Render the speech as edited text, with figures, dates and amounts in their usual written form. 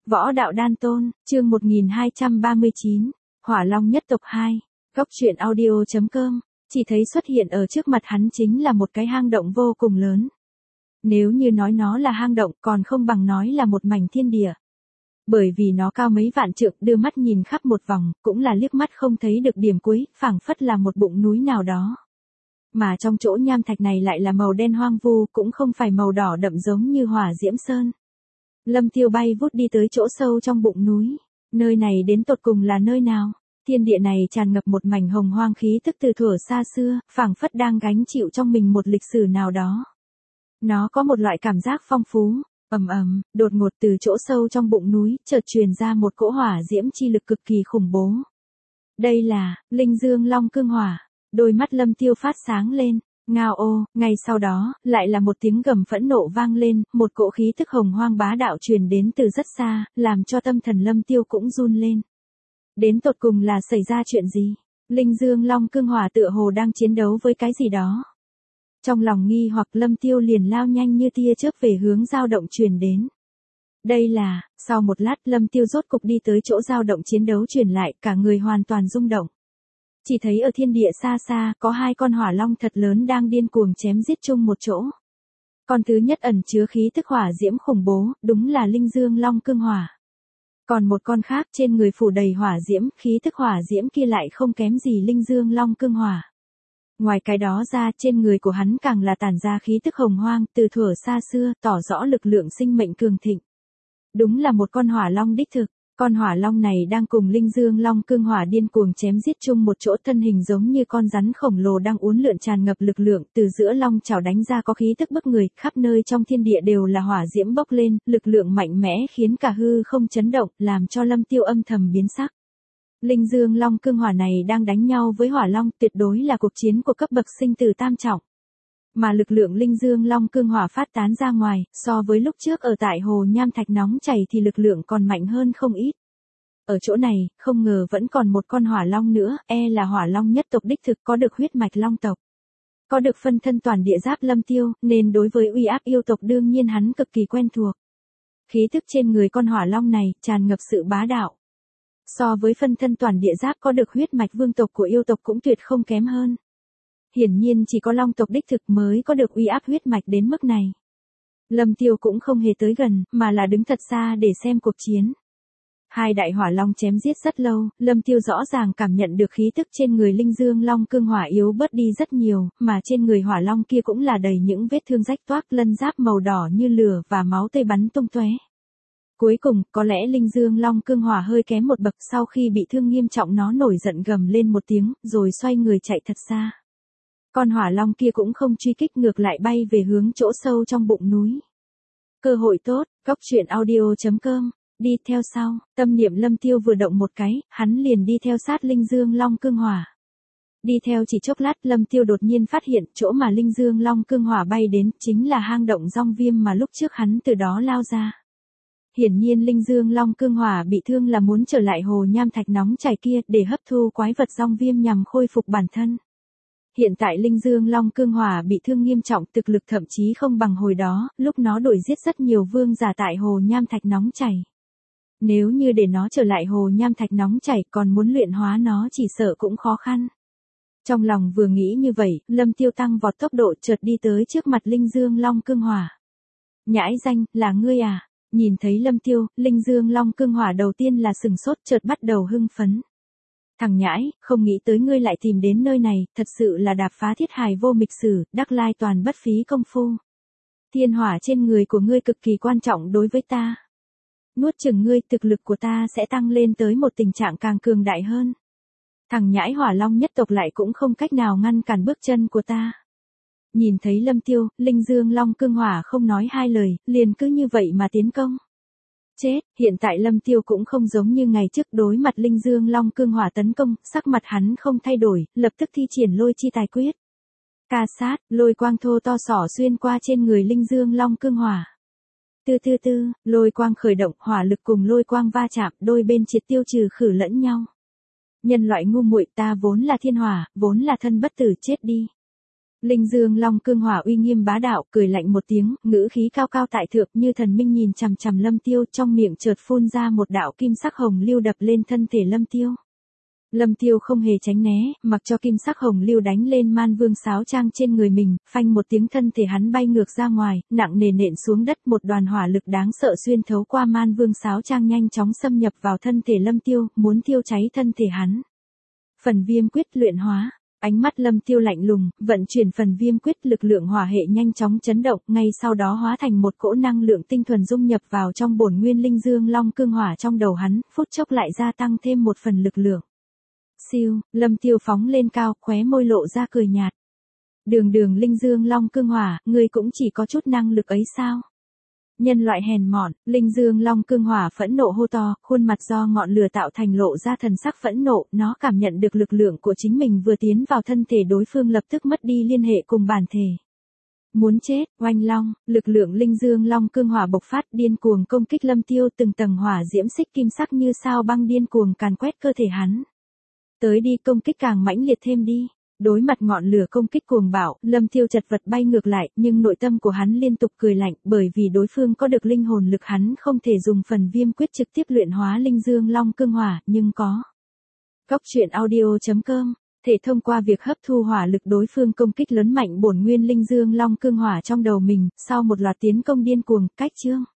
Võ đạo đan tôn, chương 1239, Hỏa Long nhất tộc 2, Góc truyện audio.com, chỉ thấy xuất hiện ở trước mặt hắn chính là một cái hang động vô cùng lớn. Nếu như nói nó là hang động còn không bằng nói là một mảnh thiên địa. Bởi vì nó cao mấy vạn trượng, đưa mắt nhìn khắp một vòng, cũng là liếc mắt không thấy được điểm cuối, phảng phất là một bụng núi nào đó. Mà trong chỗ nham thạch này lại là màu đen hoang vu, cũng không phải màu đỏ đậm giống như Hỏa Diễm Sơn. Lâm Tiêu bay vút đi tới chỗ sâu trong bụng núi. Nơi này đến tột cùng là nơi nào? Thiên địa này tràn ngập một mảnh hồng hoang khí tức từ thuở xa xưa, phảng phất đang gánh chịu trong mình một lịch sử nào đó. Nó có một loại cảm giác phong phú. Đột ngột từ chỗ sâu trong bụng núi, chợt truyền ra một cỗ hỏa diễm chi lực cực kỳ khủng bố. Đây là Linh Dương Long Cương Hỏa. Đôi mắt Lâm Tiêu phát sáng lên. Ngao ô, ngay sau đó, lại là một tiếng gầm phẫn nộ vang lên, một cỗ khí tức hồng hoang bá đạo truyền đến từ rất xa, làm cho tâm thần Lâm Tiêu cũng run lên. Đến tột cùng là xảy ra chuyện gì? Linh Dương Long Cương Hỏa tựa hồ đang chiến đấu với cái gì đó. Trong lòng nghi hoặc Lâm Tiêu liền lao nhanh như tia chớp về hướng dao động truyền đến. Đây là, sau một lát Lâm Tiêu rốt cục đi tới chỗ dao động chiến đấu truyền lại, cả người hoàn toàn rung động. Chỉ thấy ở thiên địa xa xa, có hai con hỏa long thật lớn đang điên cuồng chém giết chung một chỗ. Con thứ nhất ẩn chứa khí tức hỏa diễm khủng bố, đúng là Linh Dương Long Cương Hỏa. Còn một con khác trên người phủ đầy hỏa diễm, khí tức hỏa diễm kia lại không kém gì Linh Dương Long Cương Hỏa. Ngoài cái đó ra, trên người của hắn càng là tản ra khí tức hồng hoang, từ thuở xa xưa, tỏ rõ lực lượng sinh mệnh cường thịnh. Đúng là một con hỏa long đích thực. Con hỏa long này đang cùng Linh Dương Long Cương Hỏa điên cuồng chém giết chung một chỗ, thân hình giống như con rắn khổng lồ đang uốn lượn tràn ngập lực lượng, từ giữa long chảo đánh ra có khí tức bức người, khắp nơi trong thiên địa đều là hỏa diễm bốc lên, lực lượng mạnh mẽ khiến cả hư không chấn động, làm cho Lâm Tiêu âm thầm biến sắc. Linh Dương Long Cương Hỏa này đang đánh nhau với hỏa long, tuyệt đối là cuộc chiến của cấp bậc sinh tử tam trọng. Mà lực lượng Linh Dương Long Cương Hỏa phát tán ra ngoài, so với lúc trước ở tại hồ nham thạch nóng chảy thì lực lượng còn mạnh hơn không ít. Ở chỗ này, không ngờ vẫn còn một con hỏa long nữa, là hỏa long nhất tộc đích thực, có được huyết mạch long tộc. Có được phân thân toàn địa giáp Lâm Tiêu, nên đối với uy áp yêu tộc đương nhiên hắn cực kỳ quen thuộc. Khí tức trên người con hỏa long này, tràn ngập sự bá đạo. So với phân thân toàn địa giáp có được huyết mạch vương tộc của yêu tộc cũng tuyệt không kém hơn. Hiển nhiên chỉ có long tộc đích thực mới có được uy áp huyết mạch đến mức này. Lâm Tiêu cũng không hề tới gần, mà là đứng thật xa để xem cuộc chiến. Hai đại hỏa long chém giết rất lâu, Lâm Tiêu rõ ràng cảm nhận được khí tức trên người Linh Dương Long Cương Hỏa yếu bớt đi rất nhiều, mà trên người hỏa long kia cũng là đầy những vết thương rách toác, lân giáp màu đỏ như lửa và máu tươi bắn tung tóe. Cuối cùng, có lẽ Linh Dương Long Cương Hỏa hơi kém một bậc, sau khi bị thương nghiêm trọng nó nổi giận gầm lên một tiếng, rồi xoay người chạy thật xa. Con hỏa long kia cũng không truy kích, ngược lại bay về hướng chỗ sâu trong bụng núi. Cơ hội tốt, Góc truyện audio.com, đi theo sau, tâm niệm Lâm Tiêu vừa động một cái, hắn liền đi theo sát Linh Dương Long Cương Hỏa. Đi theo chỉ chốc lát, Lâm Tiêu đột nhiên phát hiện chỗ mà Linh Dương Long Cương Hỏa bay đến chính là hang động Dong Viêm mà lúc trước hắn từ đó lao ra. Hiển nhiên Linh Dương Long Cương Hỏa bị thương là muốn trở lại hồ nham thạch nóng chảy kia để hấp thu quái vật Dong Viêm nhằm khôi phục bản thân. Hiện tại Linh Dương Long Cương Hỏa bị thương nghiêm trọng, thực lực thậm chí không bằng hồi đó, lúc nó đuổi giết rất nhiều vương giả tại hồ nham thạch nóng chảy. Nếu như để nó trở lại hồ nham thạch nóng chảy, còn muốn luyện hóa nó chỉ sợ cũng khó khăn. Trong lòng vừa nghĩ như vậy, Lâm Tiêu tăng vọt tốc độ, chợt đi tới trước mặt Linh Dương Long Cương Hỏa. Nhãi danh, là ngươi à? Nhìn thấy Lâm Tiêu, Linh Dương Long Cương Hỏa đầu tiên là sừng sốt, chợt bắt đầu hưng phấn. Thằng nhãi, không nghĩ tới ngươi lại tìm đến nơi này, thật sự là đạp phá thiết hài vô mịch sử, đắc lai toàn bất phí công phu. Thiên hỏa trên người của ngươi cực kỳ quan trọng đối với ta. Nuốt chửng ngươi, thực lực của ta sẽ tăng lên tới một tình trạng càng cường đại hơn. Thằng nhãi hỏa long nhất tộc lại cũng không cách nào ngăn cản bước chân của ta. Nhìn thấy Lâm Tiêu, Linh Dương Long Cương Hỏa không nói hai lời, liền cứ như vậy mà tiến công. Chết, hiện tại Lâm Tiêu cũng không giống như ngày trước, đối mặt Linh Dương Long Cương Hỏa tấn công, sắc mặt hắn không thay đổi, lập tức thi triển lôi chi tài quyết. Ca sát, lôi quang thô to xỏ xuyên qua trên người Linh Dương Long Cương Hỏa. Lôi quang khởi động, hỏa lực cùng lôi quang va chạm, đôi bên triệt tiêu trừ khử lẫn nhau. Nhân loại ngu muội, ta vốn là thiên hỏa, vốn là thân bất tử, chết đi. Linh Dương Long Cương Hỏa uy nghiêm bá đạo, cười lạnh một tiếng, ngữ khí cao cao tại thượng như thần minh nhìn chằm chằm Lâm Tiêu, trong miệng chợt phun ra một đạo kim sắc hồng lưu đập lên thân thể Lâm Tiêu. Lâm Tiêu không hề tránh né, mặc cho kim sắc hồng lưu đánh lên Man Vương sáo trang trên người mình, phanh một tiếng thân thể hắn bay ngược ra ngoài, nặng nề nện xuống đất, một đoàn hỏa lực đáng sợ xuyên thấu qua Man Vương sáo trang nhanh chóng xâm nhập vào thân thể Lâm Tiêu, muốn thiêu cháy thân thể hắn. Phần Viêm Quyết luyện hóa. Ánh mắt Lâm Tiêu lạnh lùng, vận chuyển Phần Viêm Quyết, lực lượng hỏa hệ nhanh chóng chấn động, ngay sau đó hóa thành một cỗ năng lượng tinh thuần dung nhập vào trong bổn nguyên Linh Dương Long Cương Hỏa trong đầu hắn, phút chốc lại gia tăng thêm một phần lực lượng. Siêu, Lâm Tiêu phóng lên cao, khóe môi lộ ra cười nhạt. Đường Linh Dương Long Cương Hỏa, ngươi cũng chỉ có chút năng lực ấy sao? Nhân loại hèn mọn, Linh Dương Long Cương Hỏa phẫn nộ hô to, khuôn mặt do ngọn lửa tạo thành lộ ra thần sắc phẫn nộ, nó cảm nhận được lực lượng của chính mình vừa tiến vào thân thể đối phương lập tức mất đi liên hệ cùng bản thể. Muốn chết, oanh long, lực lượng Linh Dương Long Cương Hỏa bộc phát điên cuồng công kích Lâm Tiêu, từng tầng hỏa diễm xích kim sắc như sao băng điên cuồng càn quét cơ thể hắn. Tới đi, công kích càng mãnh liệt thêm đi. Đối mặt ngọn lửa công kích cuồng bạo, Lâm Tiêu chật vật bay ngược lại, nhưng nội tâm của hắn liên tục cười lạnh, bởi vì đối phương có được linh hồn lực, hắn không thể dùng Phần Viêm Quyết trực tiếp luyện hóa Linh Dương Long Cương Hỏa, nhưng có. Goctruyện.audio.com thể thông qua việc hấp thu hỏa lực đối phương công kích lớn mạnh bổn nguyên Linh Dương Long Cương Hỏa trong đầu mình, sau một loạt tiến công điên cuồng, cách chương.